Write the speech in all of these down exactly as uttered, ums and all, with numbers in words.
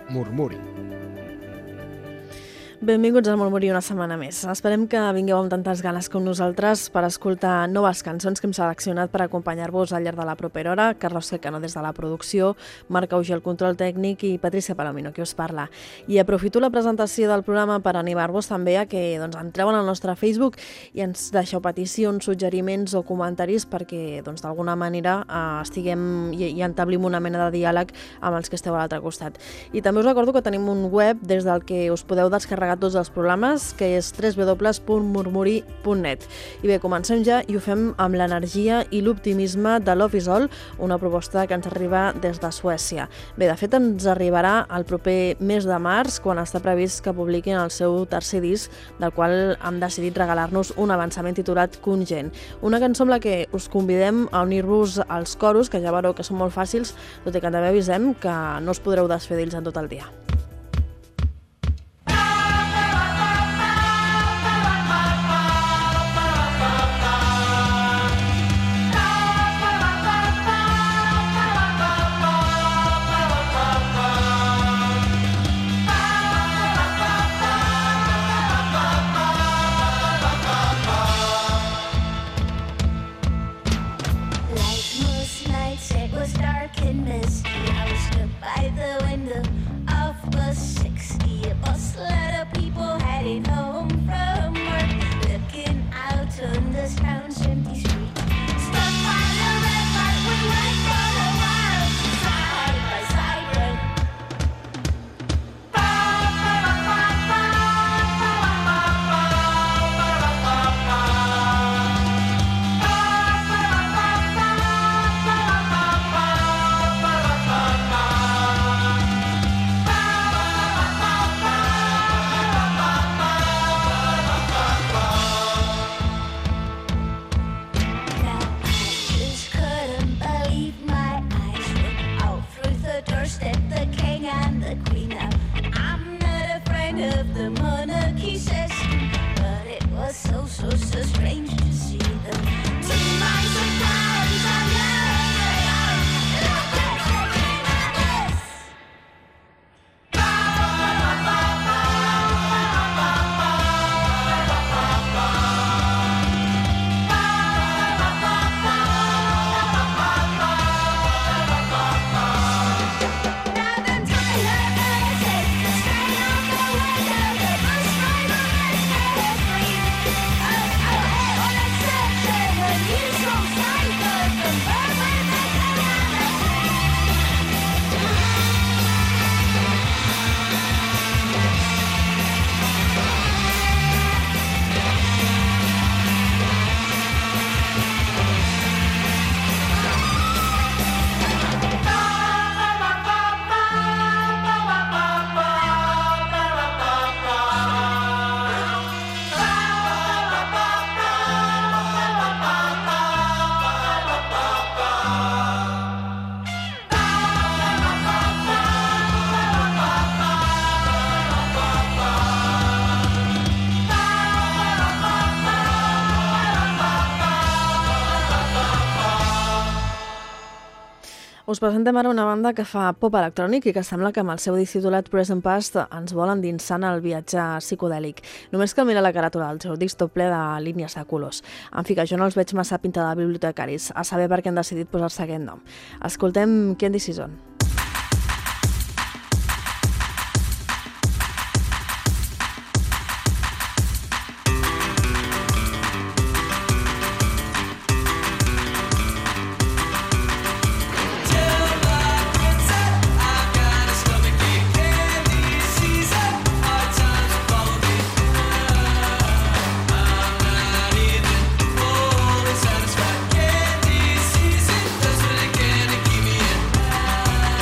Murmuri. Benvinguts al Murmuri una setmana més. Esperem que vingueu amb tantes ganes com nosaltres per escoltar noves cançons que hem seleccionat per acompanyar-vos al llarg de la propera hora. Carlos Secano des de la producció, Marc Auger el control tècnic i Patricia Palomino, qui us parla. I aprofito la presentació del programa per animar-vos també a que doncs, entreu en el nostre Facebook i ens deixeu peticions, suggeriments o comentaris perquè doncs, d'alguna manera eh, estiguem i, i entablim una mena de diàleg amb els que esteu a l'altre costat. I també us recordo que tenim un web des del que us podeu descarregar tots els programes, que és w w w punt murmuri punt net. I bé, comencem ja i ho fem amb l'energia i l'optimisme de Love is All, una proposta que ens arriba des de Suècia. Bé, de fet ens arribarà el proper mes de març, quan està previst que publiquin el seu tercer disc, del qual han decidit regalar-nos un avançament titulat Congent. Una cançó amb la que us convidem a unir-vos als coros, que ja veureu que són molt fàcils, tot i que també avisem que no us podreu desfer d'ells en tot el dia. Us presentem ara una banda que fa pop electrònic i que sembla que amb el seu disc titulat Present Past ens vol endinsar en el viatge psicodèlic. Només cal mirar la caràtula del seu disc tot ple de línies de colors. En fi, que jo no els veig massa pinta de bibliotecaris, a saber per què han decidit posar-se aquest nom. Escoltem Candy Season. Satisfied candy season, that's when it can keep me in.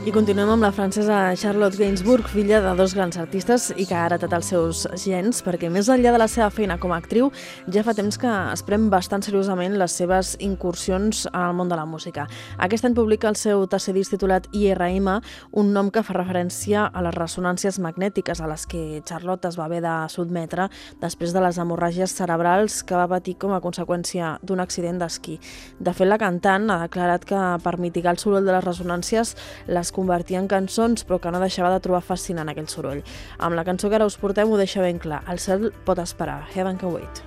I continuem amb la francesa Charlotte Gainsbourg, filla de dos grans artistes i que ha heretat els seus gens, perquè més enllà de la seva feina com a actriu, ja fa temps que es pren bastant seriosament les seves incursions en el món de la música. Aquest any publica el seu tercer disc titulat I R M, un nom que fa referència a les ressonàncies magnètiques a les que Charlotte es va haver de sotmetre després de les hemorràgies cerebrals que va patir com a conseqüència d'un accident d'esquí. De fet, la cantant ha declarat que per mitigar el soroll de les ressonàncies les convertia en cançons, però que no deixava de trobar fascinant aquell soroll. Amb la cançó que ara us portem ho deixa ben clar. El cel pot esperar. Heaven can wait.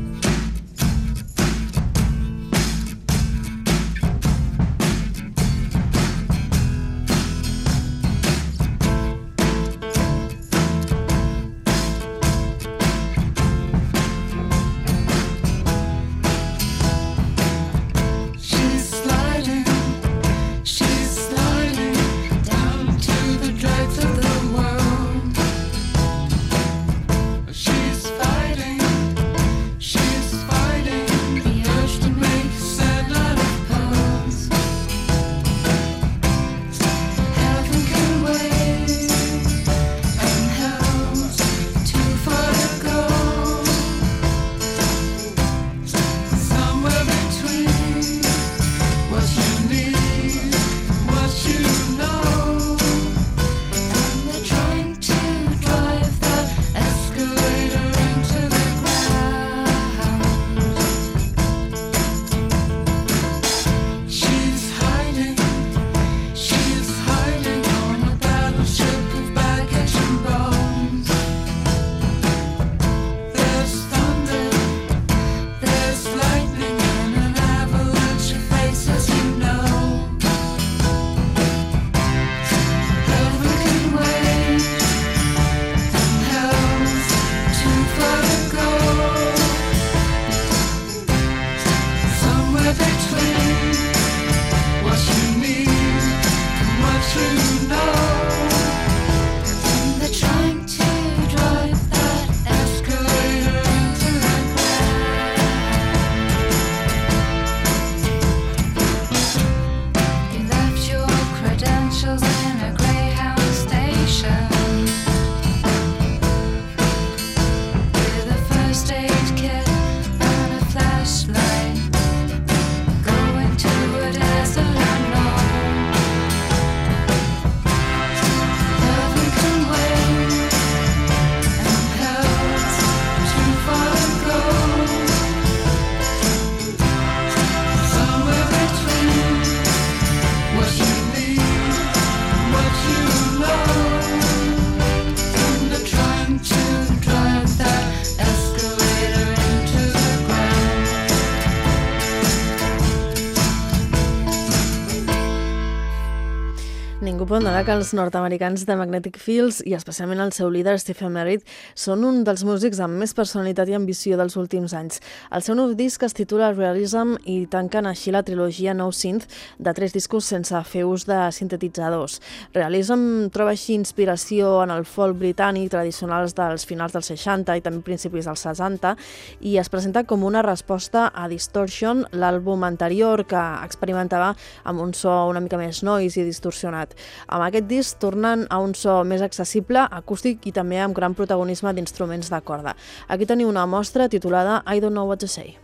Ningú pot negar que els nord-americans de Magnetic Fields i especialment el seu líder Stephen Merritt són un dels músics amb més personalitat i ambició dels últims anys. El seu nou disc es titula Realism i tanquen així la trilogia No Synth de tres discos sense fer ús de sintetitzadors. Realism troba així inspiració en el folk britànic tradicionals dels finals dels seixanta i també principis dels seixanta i es presenta com una resposta a Distortion, l'àlbum anterior que experimentava amb un so una mica més noise i distorsionat. Amb aquest disc tornen a un so més accessible, acústic i també amb gran protagonisme d'instruments de corda. Aquí teniu una mostra titulada I Don't Know What to Say.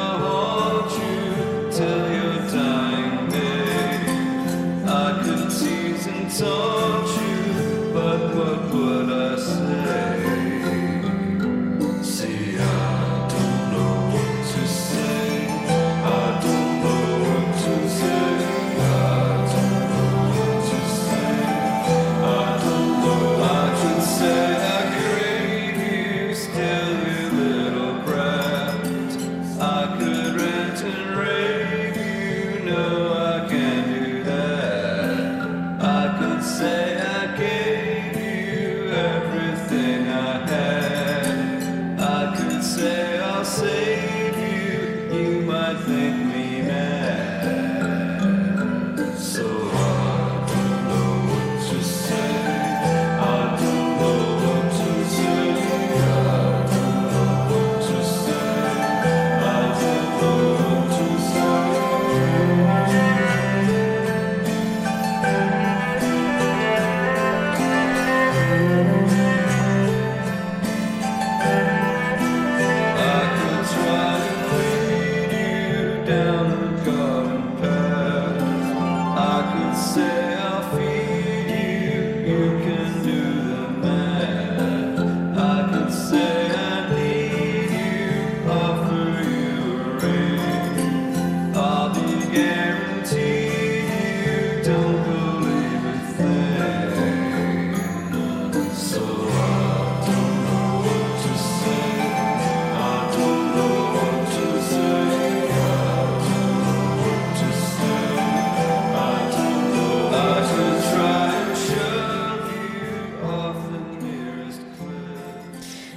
Till your dying day, I could see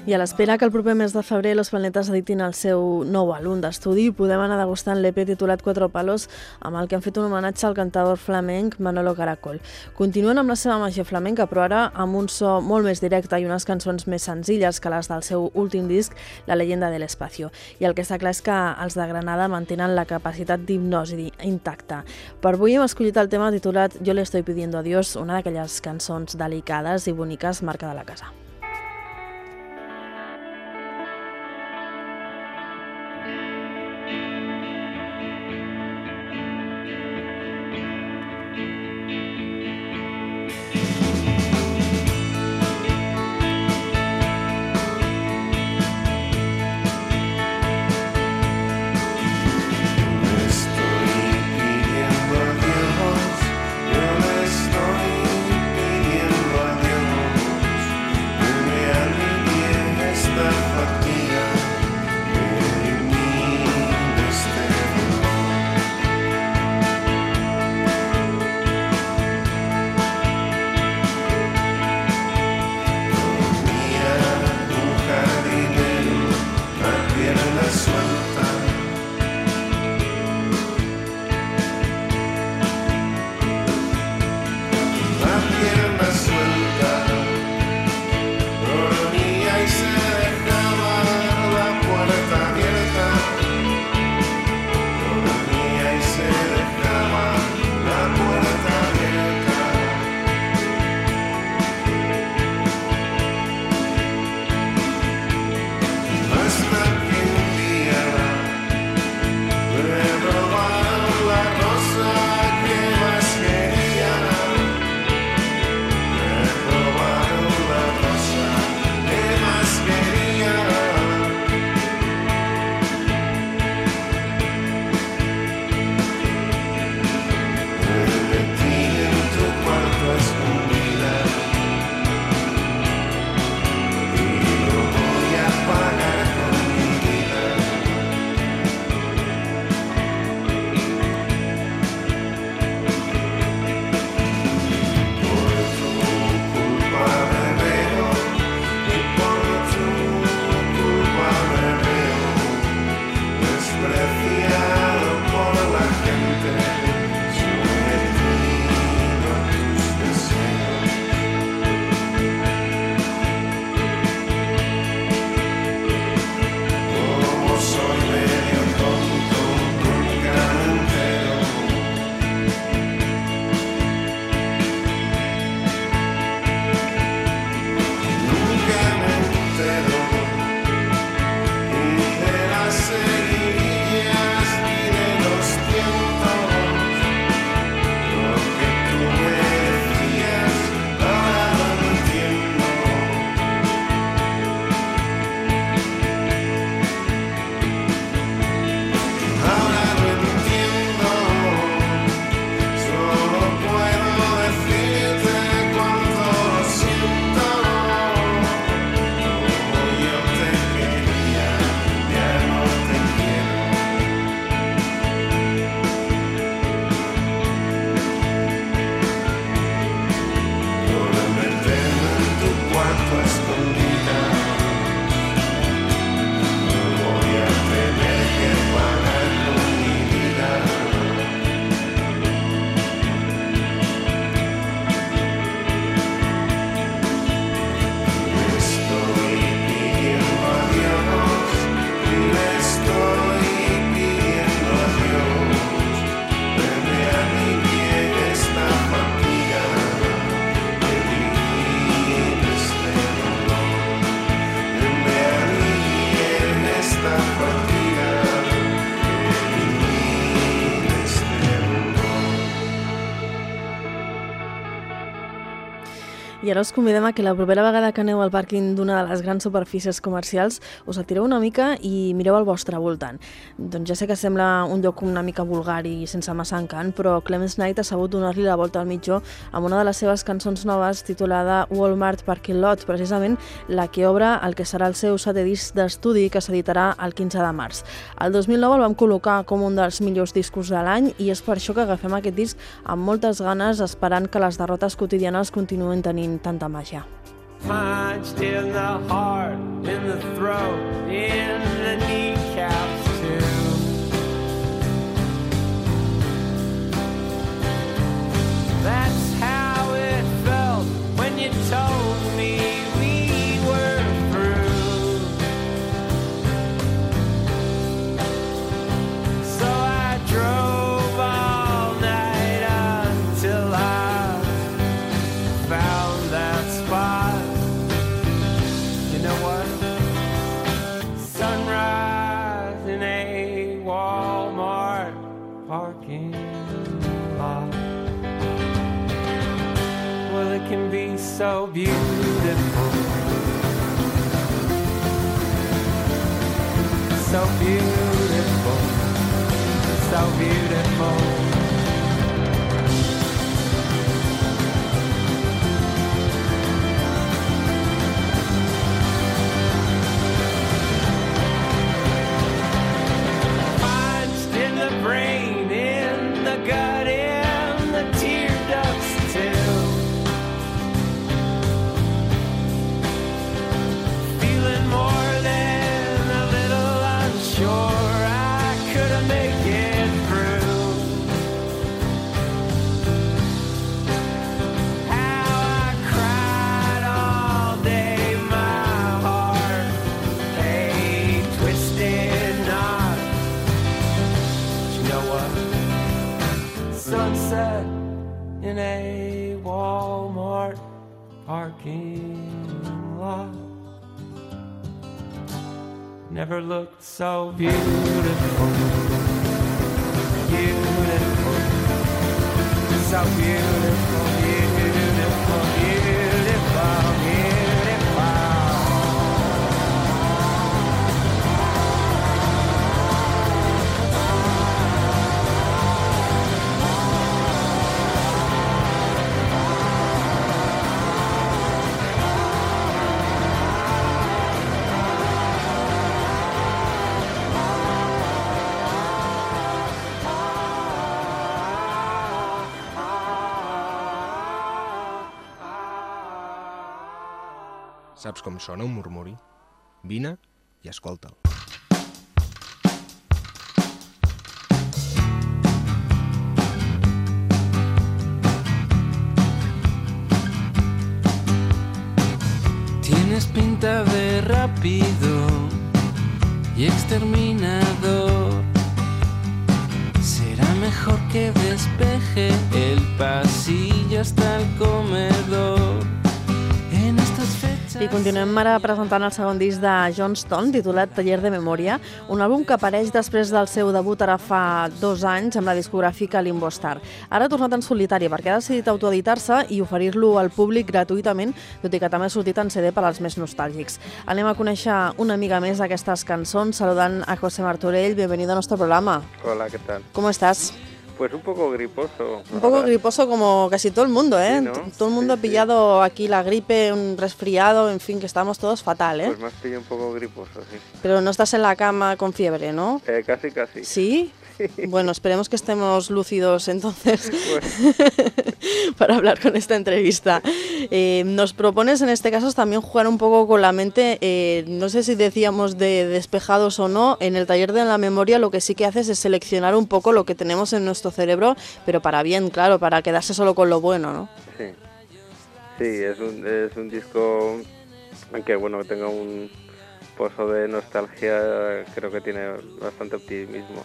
I a l'espera que el proper mes de febrer Los Planetes editin el seu nou àlbum d'estudi, podem anar degustant l'E P titulat Cuatro Palos, amb el que han fet un homenatge al cantador flamenc Manolo Caracol. Continuen amb la seva màgia flamenca, però ara amb un so molt més directe i unes cançons més senzilles que les del seu últim disc, La leyenda del espacio. I el que està clar és que els de Granada mantenen la capacitat d'hipnosi intacta. Per avui hem escollit el tema titulat Yo le estoy pidiendo a Dios, una d'aquelles cançons delicades i boniques marca de la casa. I ara us convidem a que la propera vegada que aneu al pàrquing d'una de les grans superfícies comercials us atireu una mica i mireu al vostre voltant. Doncs ja sé que sembla un lloc una mica vulgar i sense massa encant, però Clemens Knight ha sabut donar-li la volta al mitjó amb una de les seves cançons noves titulada Walmart Parking Lot, precisament la que obre el que serà el seu setè disc d'estudi que s'editarà el quinze de març. El dos mil nou el vam col·locar com un dels millors discos de l'any i és per això que agafem aquest disc amb moltes ganes, esperant que les derrotes quotidianes continuïn tenint tanta màgia. punched in the heart, in the throat, in the kneecaps too. That's how it felt when you told me we were through. So I drove all night until I found that spot. You know what? Sunrise in a Walmart parking lot. Well, it can be so beautiful, so beautiful, so beautiful. Punched in the brain, in the gut, in the tear ducts too. Feeling more than a little unsure I could make it through. How I cried all day, my heart a twisted knot. But you know what? Sunset in a Walmart parking lot never looked so beautiful, beautiful, so beautiful, beautiful, beautiful, beautiful. Saps com sona un murmuri? Vine i escolta'l. Tienes pinta de rápido y exterminador. Será mejor que despeje el pasillo hasta el comedor. En estas fechas... I continuem ara presentant el segon disc de Johnston, titulat Taller de Memòria, un àlbum que apareix després del seu debut ara fa dos anys amb la discogràfica Limbo Star. Ara ha tornat en solitari perquè ha decidit autoeditar-se i oferir-lo al públic gratuïtament, tot i que també ha sortit en C D per als més nostàlgics. Anem a conèixer una mica més d'aquestes cançons, saludant a José Martorell. Bienvenido a nuestro programa. Hola, ¿qué tal? ¿Cómo estás? Pues un poco griposo. Un poco griposo como casi todo el mundo, ¿eh? Sí, ¿no? Todo el mundo Sí, ha pillado sí. aquí la gripe, un resfriado, en fin, que estamos todos fatal, ¿eh? Pues me has pillado un poco griposo, sí. Pero no estás en la cama con fiebre, ¿no? Eh, casi, casi. ¿Sí? Bueno, esperemos que estemos lúcidos entonces Bueno. para hablar con esta entrevista. Eh, nos propones en este caso también jugar un poco con la mente, eh, no sé si decíamos de despejados o no, en el taller de la memoria lo que sí que haces es seleccionar un poco lo que tenemos en nuestro cerebro, pero para bien, claro, para quedarse solo con lo bueno, ¿no? Sí, sí, es un, es un disco, aunque bueno, tenga un pozo de nostalgia, creo que tiene bastante optimismo.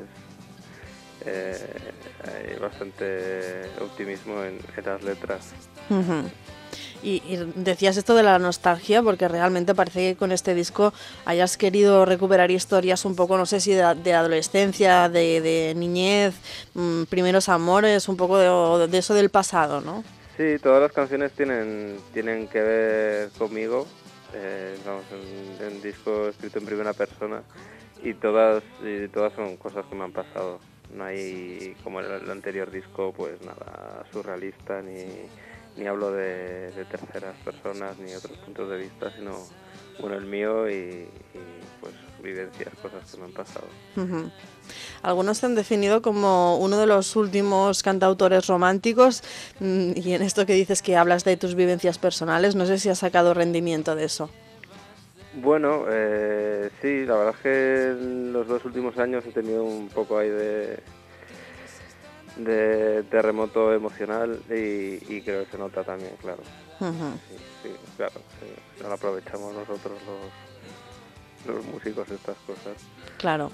Es, eh, hay bastante optimismo en, en las letras. Uh-huh. Y, y decías esto de la nostalgia porque realmente parece que con este disco hayas querido recuperar historias un poco, no sé si de, de adolescencia, de, de niñez, mmm, primeros amores, un poco de, de eso del pasado, ¿no? Sí, todas las canciones tienen, tienen que ver conmigo. Eh, vamos, un, un disco escrito en primera persona y todas y todas son cosas que me han pasado. No hay, como en el anterior disco, pues nada surrealista, ni, ni hablo de, de terceras personas ni otros puntos de vista, sino bueno, el mío y, y pues vivencias, cosas que me han pasado. Uh-huh. Algunos te han definido como uno de los últimos cantautores románticos, y en esto que dices que hablas de tus vivencias personales, no sé si has sacado rendimiento de eso. Bueno, eh, sí, la verdad es que en los dos últimos años he tenido un poco ahí de, de terremoto emocional y, y creo que se nota también, claro. Uh-huh. Sí, sí, claro, sí, no lo aprovechamos nosotros los, los músicos estas cosas. Claro.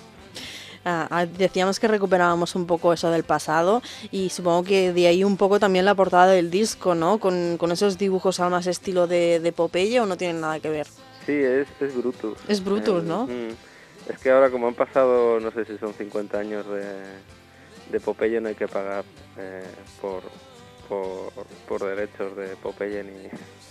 Ah, decíamos que recuperábamos un poco eso del pasado y supongo que de ahí un poco también la portada del disco, ¿no? Con, con esos dibujos al más estilo de, de Popeye, ¿o no tienen nada que ver? Sí, es, es Brutus. Es Brutus, eh, ¿no? Mm, es que ahora como han pasado, no sé si son cincuenta años de, de Popeye, no hay que pagar eh, por, por, por derechos de Popeye ni...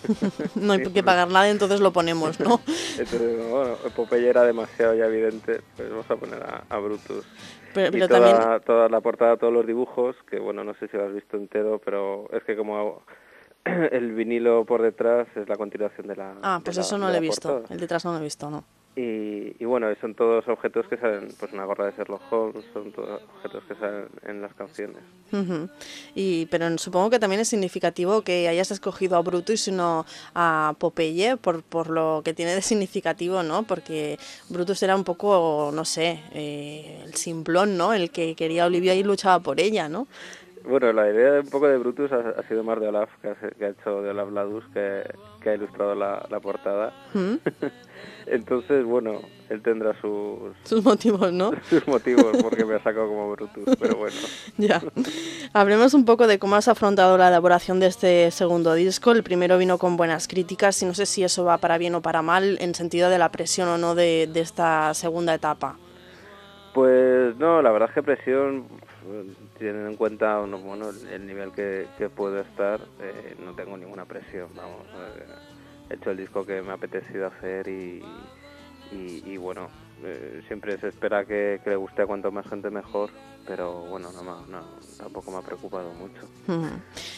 No hay sí, que pagar nada, entonces lo ponemos, ¿no? Entonces, bueno, Popeye era demasiado ya evidente, pues vamos a poner a, a Brutus. Pero, pero y toda, también... toda la portada, todos los dibujos, que bueno, no sé si lo has visto entero, pero es que como el vinilo por detrás es la continuación de la Ah, pues de la, eso no de lo he la visto, portada. el detrás no lo he visto, ¿no? Y, y bueno, son todos objetos que salen, pues una gorra de Sherlock Holmes, son todos objetos que salen en las canciones. Uh-huh. Y, pero supongo que también es significativo que hayas escogido a Brutus y no a Popeye, por, por lo que tiene de significativo, ¿no? Porque Brutus era un poco, no sé, eh, el simplón, ¿no? El que quería a Olivia y luchaba por ella, ¿no? Bueno, la idea un poco de Brutus ha, ha sido más de Olaf, que ha, que ha hecho de Olaf Ladus, que, que ha ilustrado la, la portada. ¿Mm? Entonces, bueno, él tendrá sus, sus motivos, ¿no? sus motivos porque me ha sacado como Brutus, pero bueno. Ya. Hablemos un poco de cómo has afrontado la elaboración de este segundo disco. El primero vino con buenas críticas y no sé si eso va para bien o para mal en sentido de la presión o no de, de esta segunda etapa. Pues no, la verdad es que presión, teniendo en cuenta bueno, el nivel que, que puedo estar, eh, no tengo ninguna presión, vamos. Eh, he hecho el disco que me ha apetecido hacer y, y, y bueno, eh, siempre se espera que, que le guste a cuanto más gente mejor, pero bueno, no, no, tampoco me ha preocupado mucho. Uh-huh.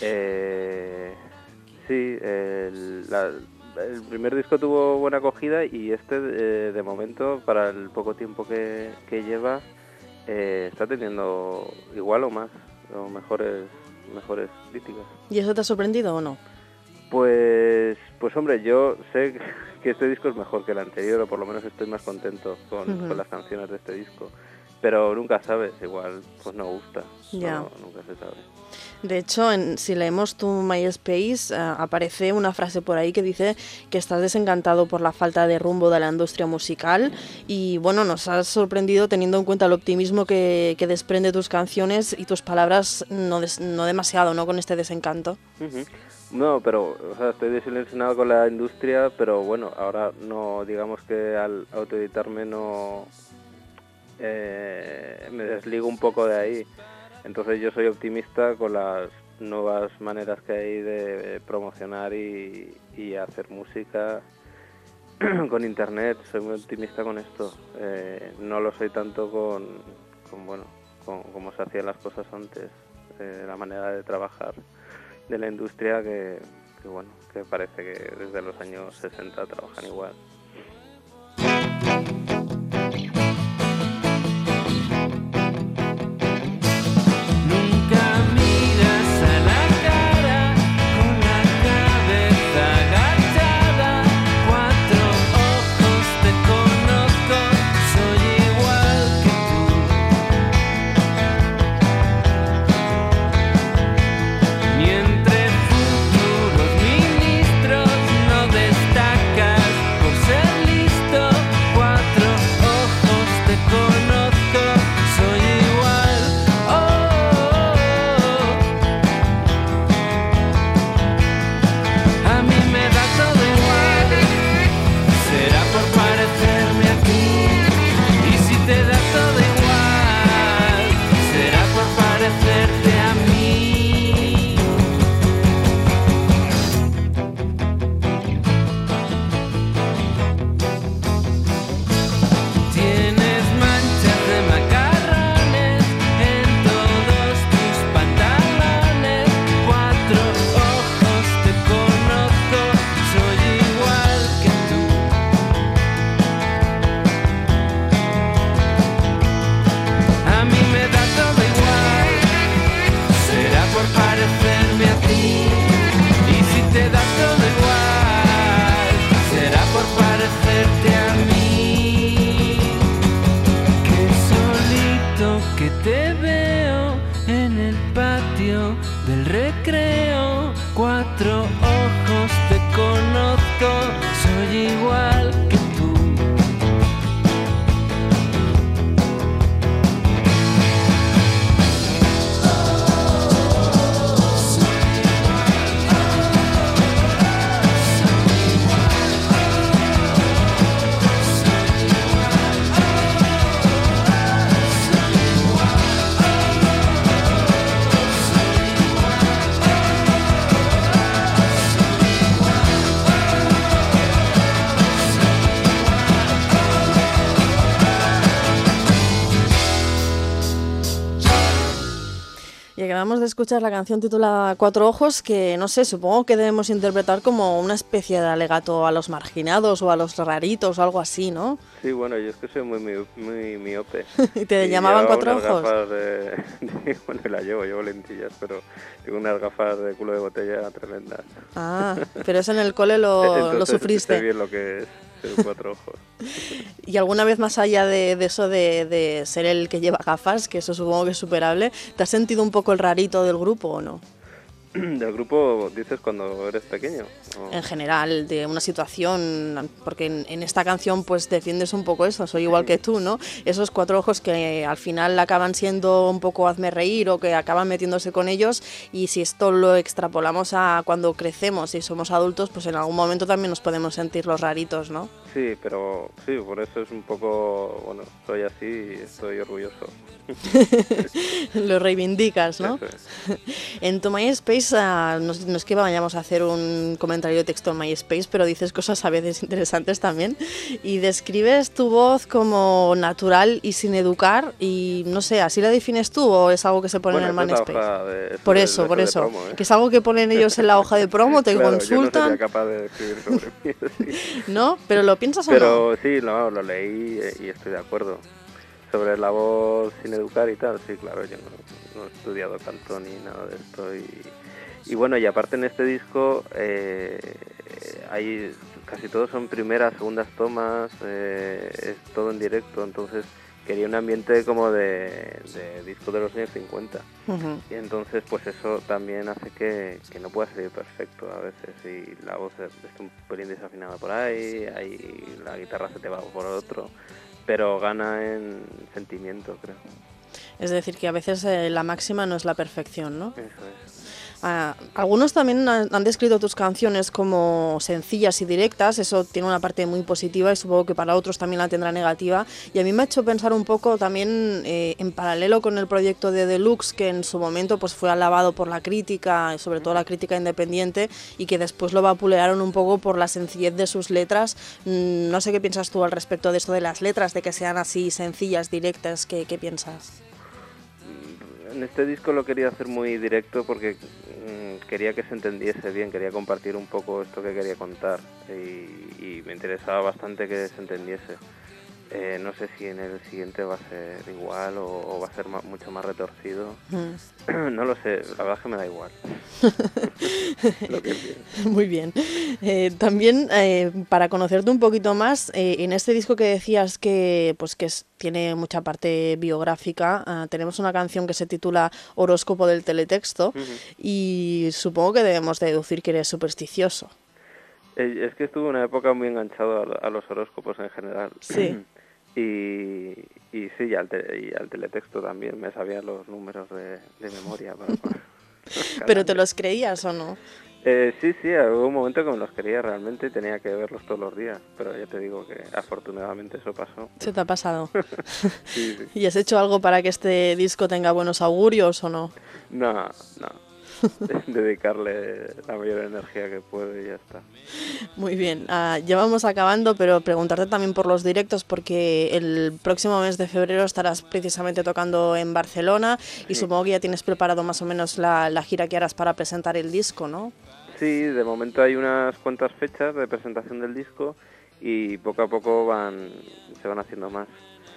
Eh, sí, el, la, el primer disco tuvo buena acogida y este eh, de momento, para el poco tiempo que, que lleva, eh, está teniendo igual o más, o mejores, mejores críticas. ¿Y eso te ha sorprendido o no? Pues, pues hombre, yo sé que este disco es mejor que el anterior, o por lo menos estoy más contento con, uh-huh. con las canciones de este disco. Pero nunca sabes, igual pues no gusta, ya. no, nunca se sabe. De hecho, en, si leemos tu MySpace, uh, aparece una frase por ahí que dice que estás desencantado por la falta de rumbo de la industria musical y bueno, nos has sorprendido teniendo en cuenta el optimismo que, que desprende tus canciones y tus palabras no, des, no demasiado, ¿no? Con este desencanto. Uh-huh. No, pero o sea, estoy desilusionado con la industria, pero bueno, ahora no, digamos que al autoeditarme no eh, me desligo un poco de ahí. Entonces yo soy optimista con las nuevas maneras que hay de promocionar y, y hacer música con internet. Soy muy optimista con esto. Eh, no lo soy tanto con, con bueno, con cómo se hacían las cosas antes, eh, la manera de trabajar de la industria que, que bueno, que parece que desde los años sesenta trabajan igual. Por ser Acabamos de escuchar la canción titulada Cuatro Ojos, que no sé, supongo que debemos interpretar como una especie de alegato a los marginados o a los raritos o algo así, ¿no? Sí, bueno, yo es que soy muy, muy, muy miope. ¿Y te Y llamaban llevaba Cuatro unas Ojos? gafas de... de- Bueno, la llevo, llevo lentillas, pero tengo unas gafas de culo de botella tremendas. Ah, pero eso en el cole lo, lo Entonces, sé sufriste. bien lo que es ser cuatro ojos. ¿Y alguna vez más allá de, de eso de, de ser el que lleva gafas, que eso supongo que es superable, te has sentido un poco el rarito del grupo o no? ¿Del grupo dices cuando eres pequeño? ¿O? En general, de una situación, porque en, en esta canción pues defiendes un poco eso, soy igual que tú, ¿no? Esos cuatro ojos que al final acaban siendo un poco hazme reír o que acaban metiéndose con ellos, y si esto lo extrapolamos a cuando crecemos y somos adultos, pues en algún momento también nos podemos sentir los raritos, ¿no? Sí, pero sí, por eso es un poco, bueno, soy así y estoy orgulloso. Lo reivindicas, ¿no? Eso es. En tu MySpace, uh, no, no es que vayamos a hacer un comentario de texto en MySpace, pero dices cosas a veces interesantes también, y describes tu voz como natural y sin educar, y no sé, ¿así la defines tú o es algo que se pone Bueno, en el esa es la MySpace? hoja de- Por de- eso, de por de eso, promo, ¿eh? que es algo que ponen ellos en la hoja de promo, te Claro, consultan, yo no sería capaz de escribir sobre mí así. ¿no? ¿Pero lo piensas o no? Pero sí, no, lo leí eh, y estoy de acuerdo. Sobre la voz sin educar y tal, sí, claro, yo no, no he estudiado canto ni nada de esto. Y, y bueno, y aparte en este disco eh, hay casi todos son primeras, segundas tomas, eh, es todo en directo, entonces quería un ambiente como de, de disco de los años cincuenta. Ujú. Y entonces pues eso también hace que, que no pueda salir perfecto a veces, y la voz está un pelín desafinada por ahí, ahí la guitarra se te va por otro, pero gana en sentimiento, creo. Es decir, que a veces eh, la máxima no es la perfección, ¿no? Eso es. Ah, algunos también han, han descrito tus canciones como sencillas y directas, eso tiene una parte muy positiva y supongo que para otros también la tendrá negativa, y a mí me ha hecho pensar un poco también eh, en paralelo con el proyecto de Deluxe, que en su momento pues fue alabado por la crítica, sobre todo la crítica independiente, y que después lo vapulearon un poco por la sencillez de sus letras. Mm, no sé qué piensas tú al respecto de esto de las letras, de que sean así sencillas, directas, ¿qué, qué piensas? En este disco lo quería hacer muy directo porque mmm, quería que se entendiese bien, quería compartir un poco esto que quería contar, y, y me interesaba bastante que se entendiese. Eh, no sé si en el siguiente va a ser igual o, o va a ser ma- mucho más retorcido. Mm. No lo sé, la verdad es que me da igual. Lo que pienso. Muy bien. Eh, también eh, para conocerte un poquito más, eh, en este disco que decías que pues que es, tiene mucha parte biográfica, uh, tenemos una canción que se titula Horóscopo del Teletexto, uh-huh. Y supongo que debemos deducir que eres supersticioso. Eh, es que estuve una época muy enganchado a, a los horóscopos en general. Sí. Y, y sí, y al, te, y al teletexto también, me sabía los números de, de memoria. Para, para ¿Pero te los creías o no? Eh, sí, sí, hubo un momento que me los quería realmente y tenía que verlos todos los días, pero ya te digo que afortunadamente eso pasó. ¿Se te ha pasado? Sí, sí. ¿Y has hecho algo para que este disco tenga buenos augurios o no? No, no. Dedicarle la mayor energía que puedo y ya está. Muy bien, uh, ya vamos acabando, pero preguntarte también por los directos, porque el próximo mes de febrero estarás precisamente tocando en Barcelona, y sí. Supongo que ya tienes preparado más o menos la, la gira que harás para presentar el disco, ¿no? Sí, de momento hay unas cuantas fechas de presentación del disco y poco a poco van se van haciendo más.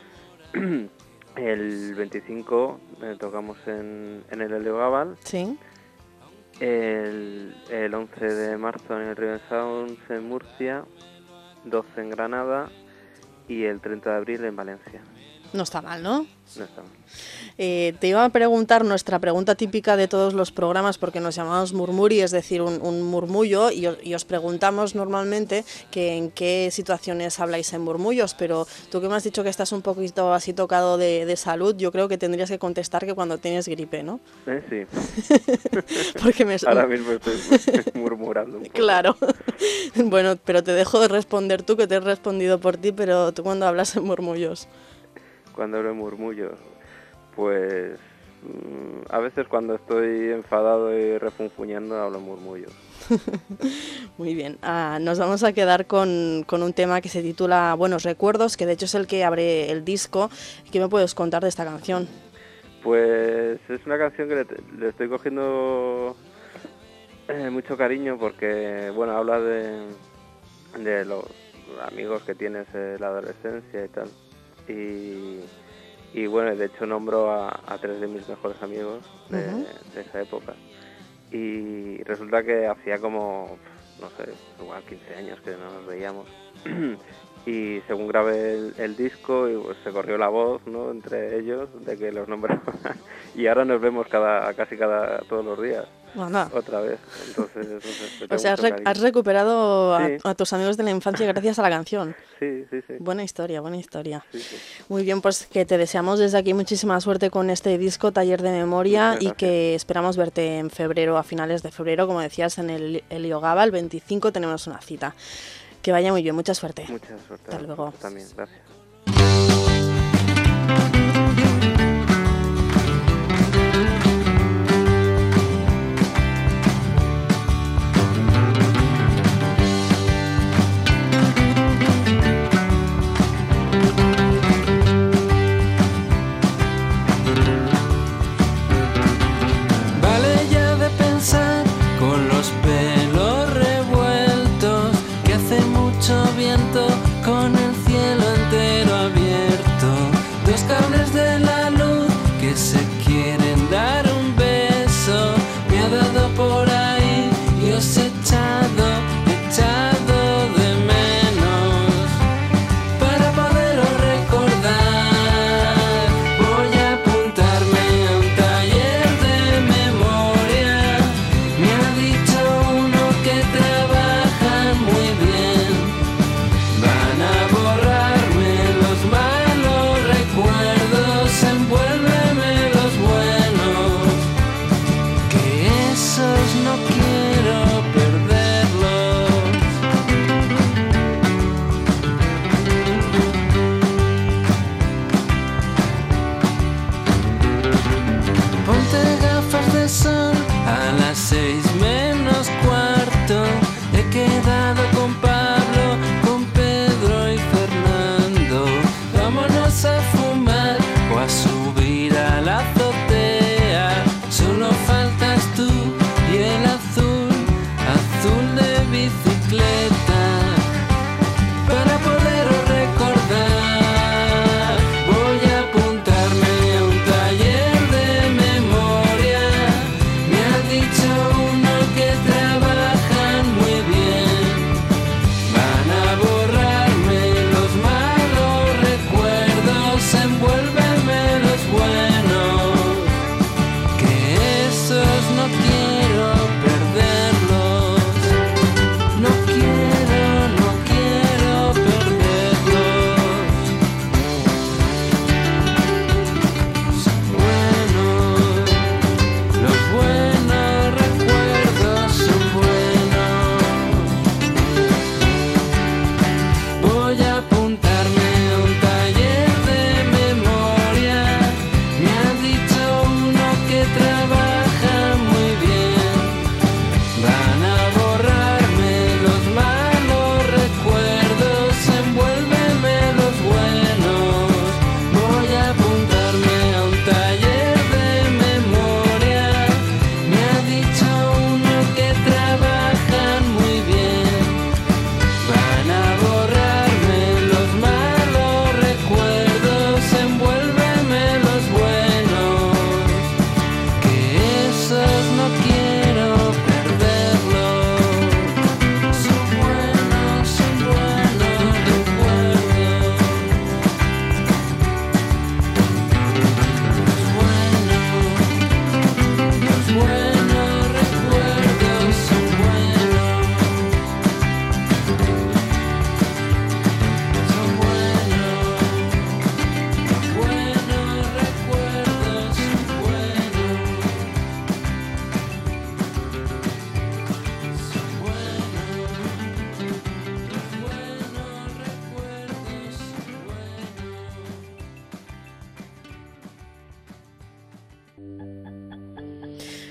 El veinticinco eh, tocamos en, en el Heliogabal. Sí. El, el once de marzo en el Riven Sounds en Murcia, doce en Granada y el treinta de abril en Valencia. No está mal, ¿no? No está mal. Eh, te iba a preguntar nuestra pregunta típica de todos los programas, porque nos llamamos murmuri, es decir, un, un murmullo, y, y os preguntamos normalmente que en qué situaciones habláis en murmullos, pero tú que me has dicho que estás un poquito así tocado de, de salud, yo creo que tendrías que contestar que cuando tienes gripe, ¿no? Eh, sí. Porque me... Ahora mismo estoy murmurando un poco. Claro. Bueno, pero te dejo de responder tú, que te he respondido por ti, pero tú cuando hablas en murmullos. Cuando hablo en murmullos, pues a veces cuando estoy enfadado y refunfuñando hablo en murmullos. Muy bien, ah, nos vamos a quedar con, con un tema que se titula Buenos Recuerdos, que de hecho es el que abre el disco. ¿Qué me puedes contar de esta canción? Pues es una canción que le, le estoy cogiendo eh, mucho cariño porque, bueno, habla de, de los amigos que tienes en la adolescencia y tal. Y, y bueno, de hecho nombro a, a tres de mis mejores amigos de, uh-huh. de esa época. Y resulta que hacía como, no sé, igual quince años que no nos veíamos. Y según grabé el, el disco, y pues se corrió la voz, ¿no?, entre ellos, de que los nombraban. Y ahora nos vemos cada casi cada todos los días. Anda. Otra vez. Entonces, entonces o sea, has, rec- has recuperado sí. a, a tus amigos de la infancia gracias a la canción. Sí, sí, sí. Buena historia, buena historia. Sí, sí. Muy bien, pues que te deseamos desde aquí muchísima suerte con este disco, Taller de Memoria, y que esperamos verte en febrero, a finales de febrero, como decías, en el Elio Gaba, el veinticinco tenemos una cita. Que vaya muy bien, mucha suerte. Mucha suerte. Hasta luego. También, gracias. Vale ya de pensar con los pelos revueltos, que hace mucho viento con el cielo entero abierto.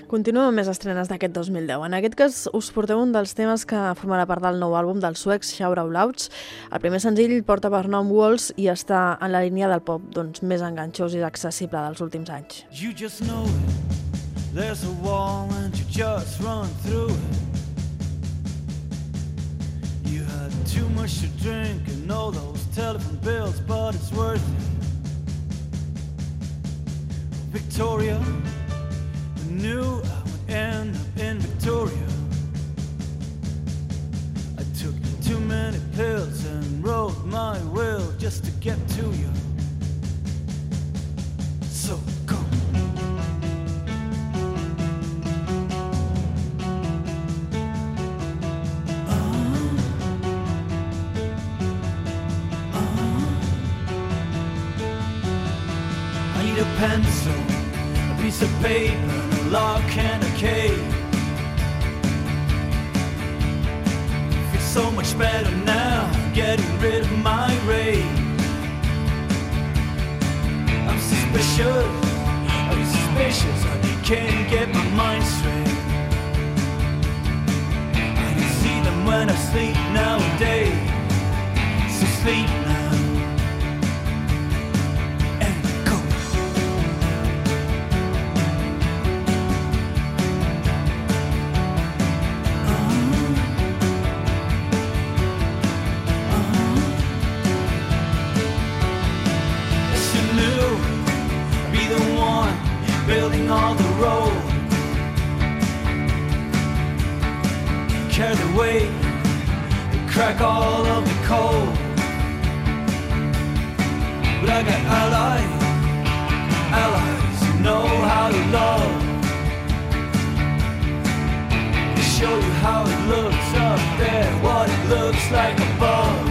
Continuem amb més estrenes d'aquest dos mil deu. En aquest cas us porteu un dels temes que formarà part del nou àlbum dels suecs Shout Out Louds. El primer senzill porta per nom Walls i està en la línia del pop doncs, més enganxós i accessible dels últims anys. You just know it. There's a wall and you just run through it. You had too much to drink and all those telephone bills, but it's worth it. Victoria, I knew I would end up in Victoria. I took too many pills and wrote my will just to get to you. So go. A pencil, a piece of paper, a lock and a key. Feel so much better now, getting rid of my rage. I'm suspicious, are you suspicious? I can't get my mind straight. I can see them when I sleep nowadays. So sleep now. Building all the road, carry the weight, crack all of the cold. But I got allies, allies who know how to love. They show you how it looks up there, what it looks like above.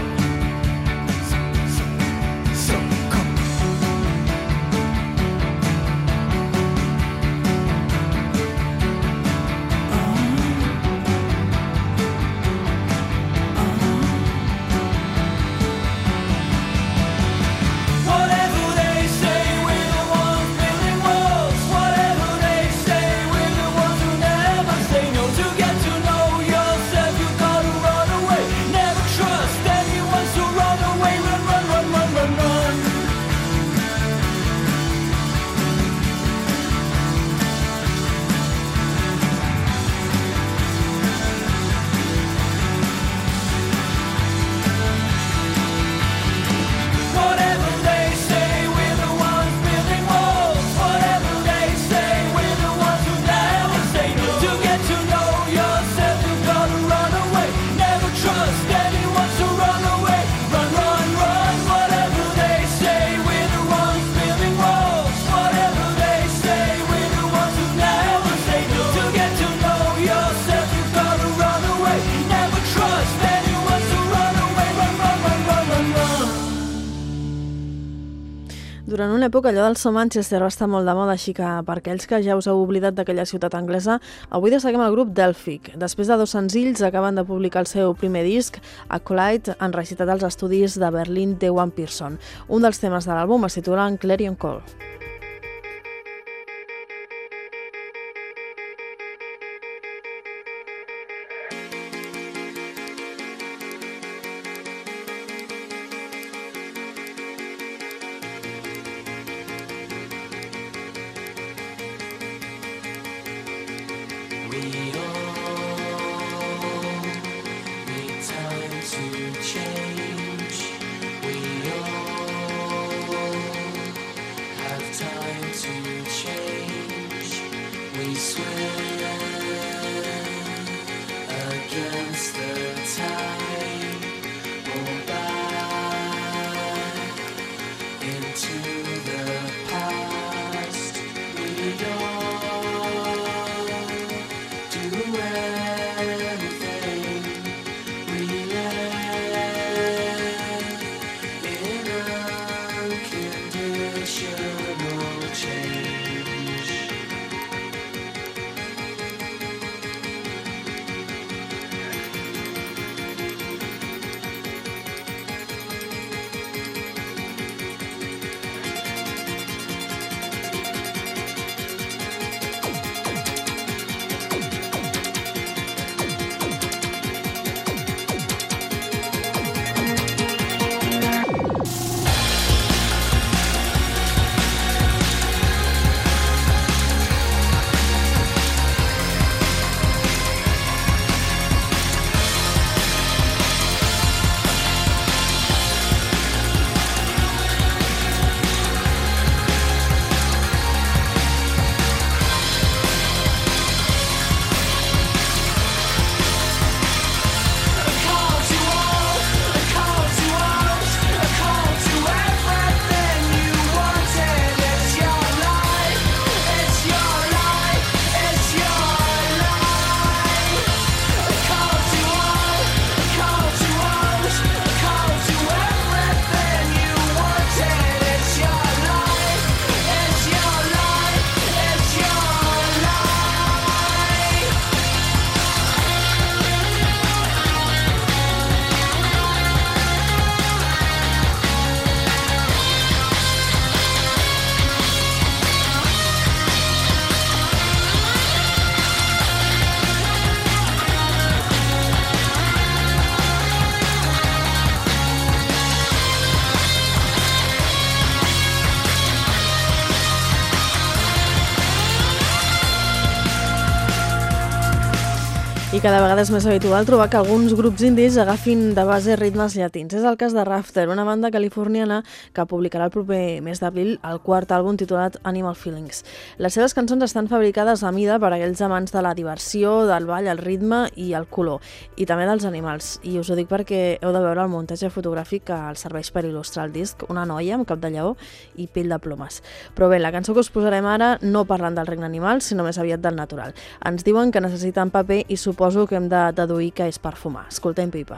Durant una època allò del So Manchester va estar molt de moda, així que per aquells que ja us heu oblidat d'aquella ciutat anglesa, avui destaquem el grup Delphic. Després de dos senzills acaben de publicar el seu primer disc, Acolyte, enregistrat als estudis de Berlín de One Pearson. Un dels temes de l'àlbum es titula Clarion Call. To I cada vegada és més habitual trobar que alguns grups indis agafin de base ritmes llatins. És el cas de Rafter, una banda californiana que publicarà el proper mes d'abril el quart àlbum titulat Animal Feelings. Les seves cançons estan fabricades a mida per a aquells amants de la diversió, del ball, el ritme i el color, i també dels animals. I us ho dic perquè heu de veure el muntatge fotogràfic que els serveix per il·lustrar el disc, una noia amb cap de lleó i pell de plomes. Però bé, la cançó que us posarem ara no parlen del regne animal, sinó més aviat del natural. Ens diuen que necessiten paper i suposo que hem de deduir que és per fumar. Escoltem Paper.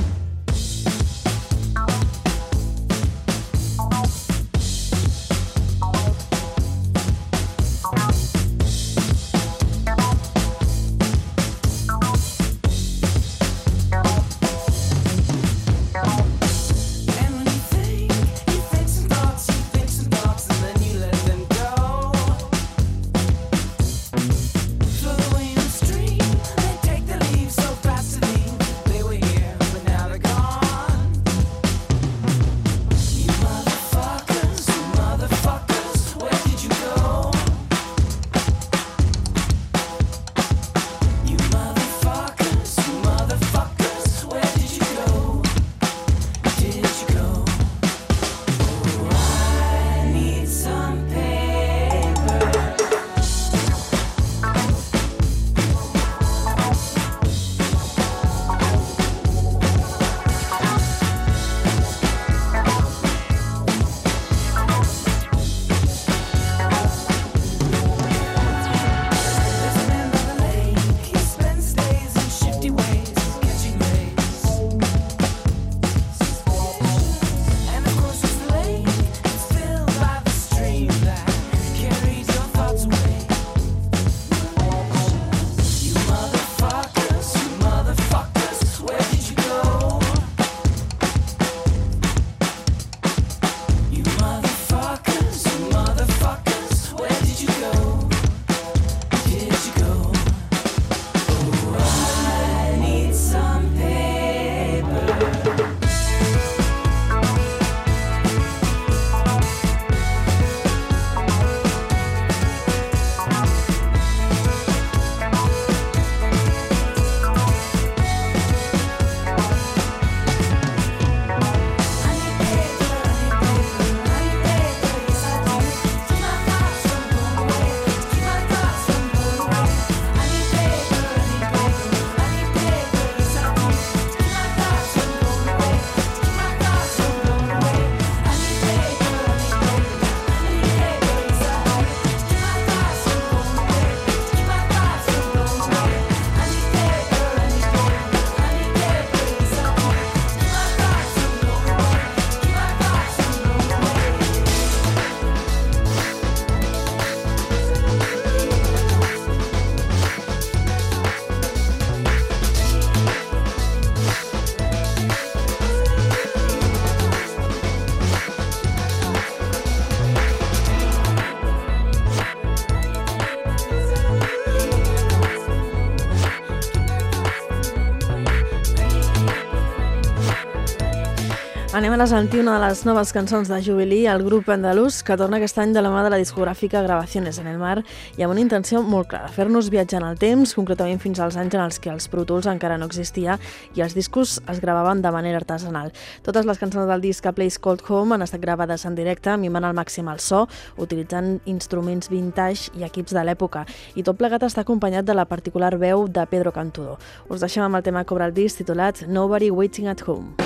Anem a sentir una de les noves cançons de Jubilee, el grup andalús, que torna aquest any de la mà de la discogràfica Gravaciones en el Mar i amb una intenció molt clara, fer-nos viatjar en el temps, concretament fins als anys en els que els Pro Tools encara no existia i els discos es gravaven de manera artesanal. Totes les cançons del disc A Place Called Home han estat gravades en directe, mimant al màxim el so, utilitzant instruments vintage i equips de l'època, i tot plegat està acompanyat de la particular veu de Pedro Cantudo. Us deixem amb el tema que obre el disc titulat Nobody Waiting at Home.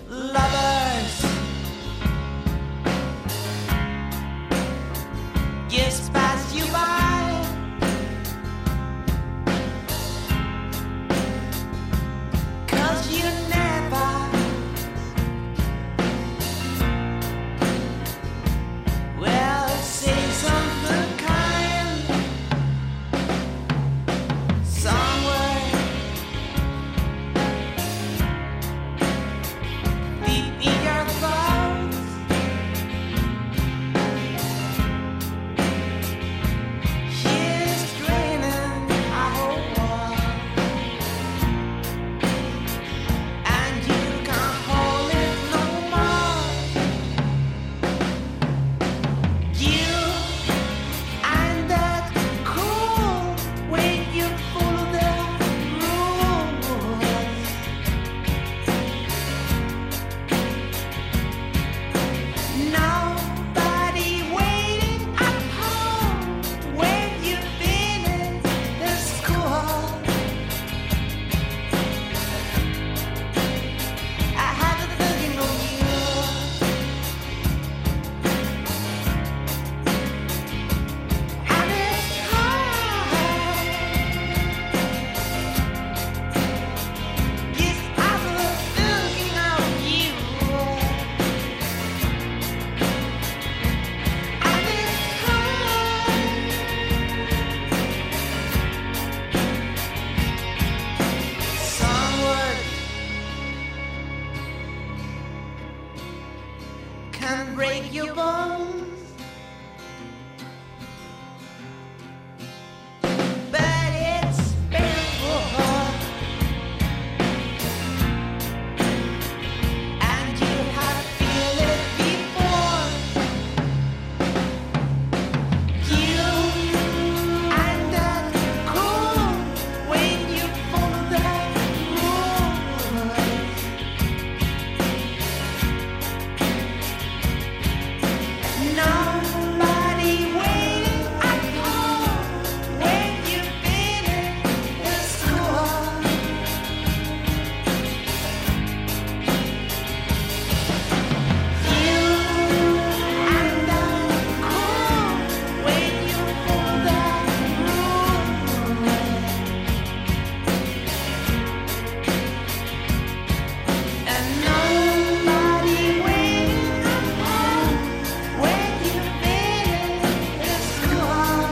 Lovers, yes, pass you by. Cause you never well say something kind somewhere deep divorce. But it's been for and you have feel it before. You and that cool when you follow that rule. Nobody waiting at home when you finish the school. You and that cool when you follow that rule. And nobody waiting at home when you finish the school.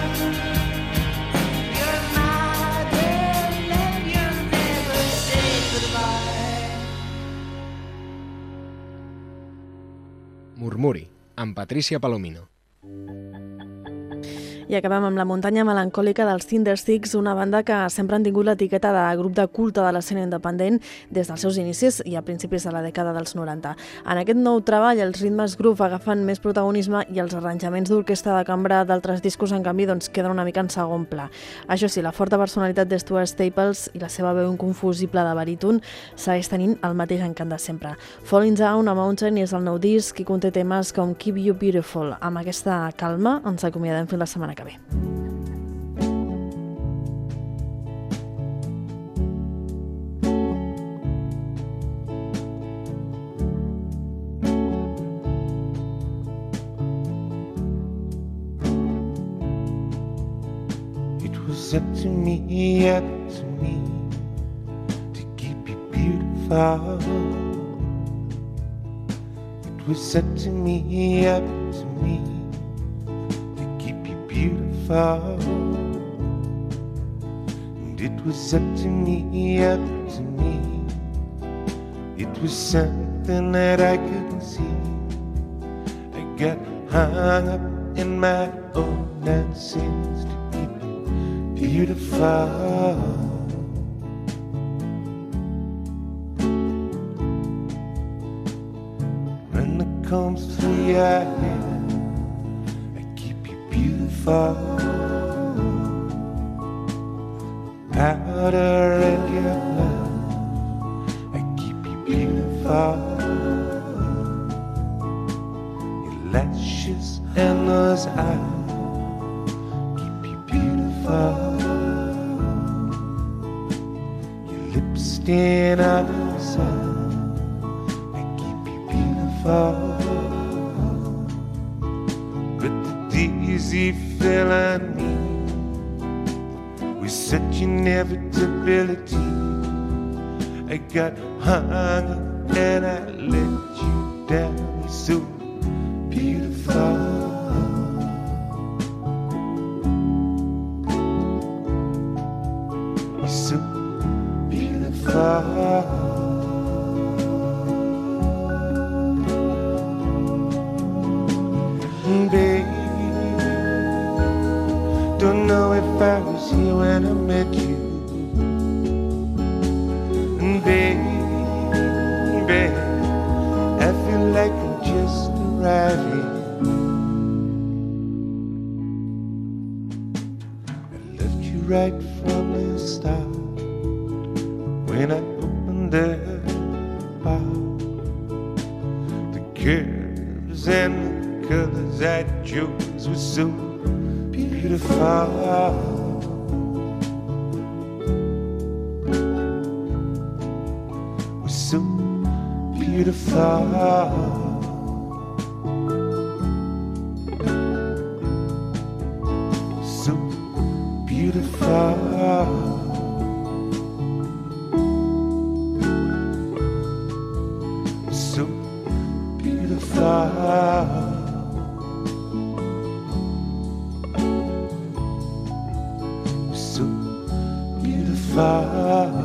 Your mother left you, never say goodbye. Murmuri, amb Patricia Palomino. I acabem amb la muntanya melancòlica dels Tindersticks, una banda que sempre han tingut l'etiqueta de grup de culte de l'escena independent des dels seus inicis i a principis de la dècada dels noranta. En aquest nou treball, els ritmes groove agafen més protagonisme i els arranjaments d'orquestra de cambra d'altres discos, en canvi, doncs, queden una mica en segon pla. Això sí, la forta personalitat de Stuart Staples i la seva veu inconfusible de baríton segueix tenint el mateix encant de sempre. Falling Down a Mountain és el nou disc i conté temes com Keep You Beautiful. Amb aquesta calma ens acomiadem fins la setmana que ve. It was up to me, up to me to keep you beautiful. It was up to me, up to me to keep you beautiful. And it was up to me, up to me. It was something that I couldn't see. I got hung up in my own nonsense to keep you beautiful. Run the combs through your hair, I keep you beautiful. Powder in your blood, I keep you beautiful. Your lashes and those eyes keep you beautiful. Your lips stand on the side, I keep you beautiful. But the daisy fell on me with such inevitability. I got hung up and I let you down. You're so beautiful. You're so beautiful. Baby, don't know if I was here when I met you. And baby, I feel like I'm just arriving. I left you right from the start when I opened the bar. The curves and the colors I chose were so beautiful. We're so beautiful. So beautiful. So beautiful. So beautiful.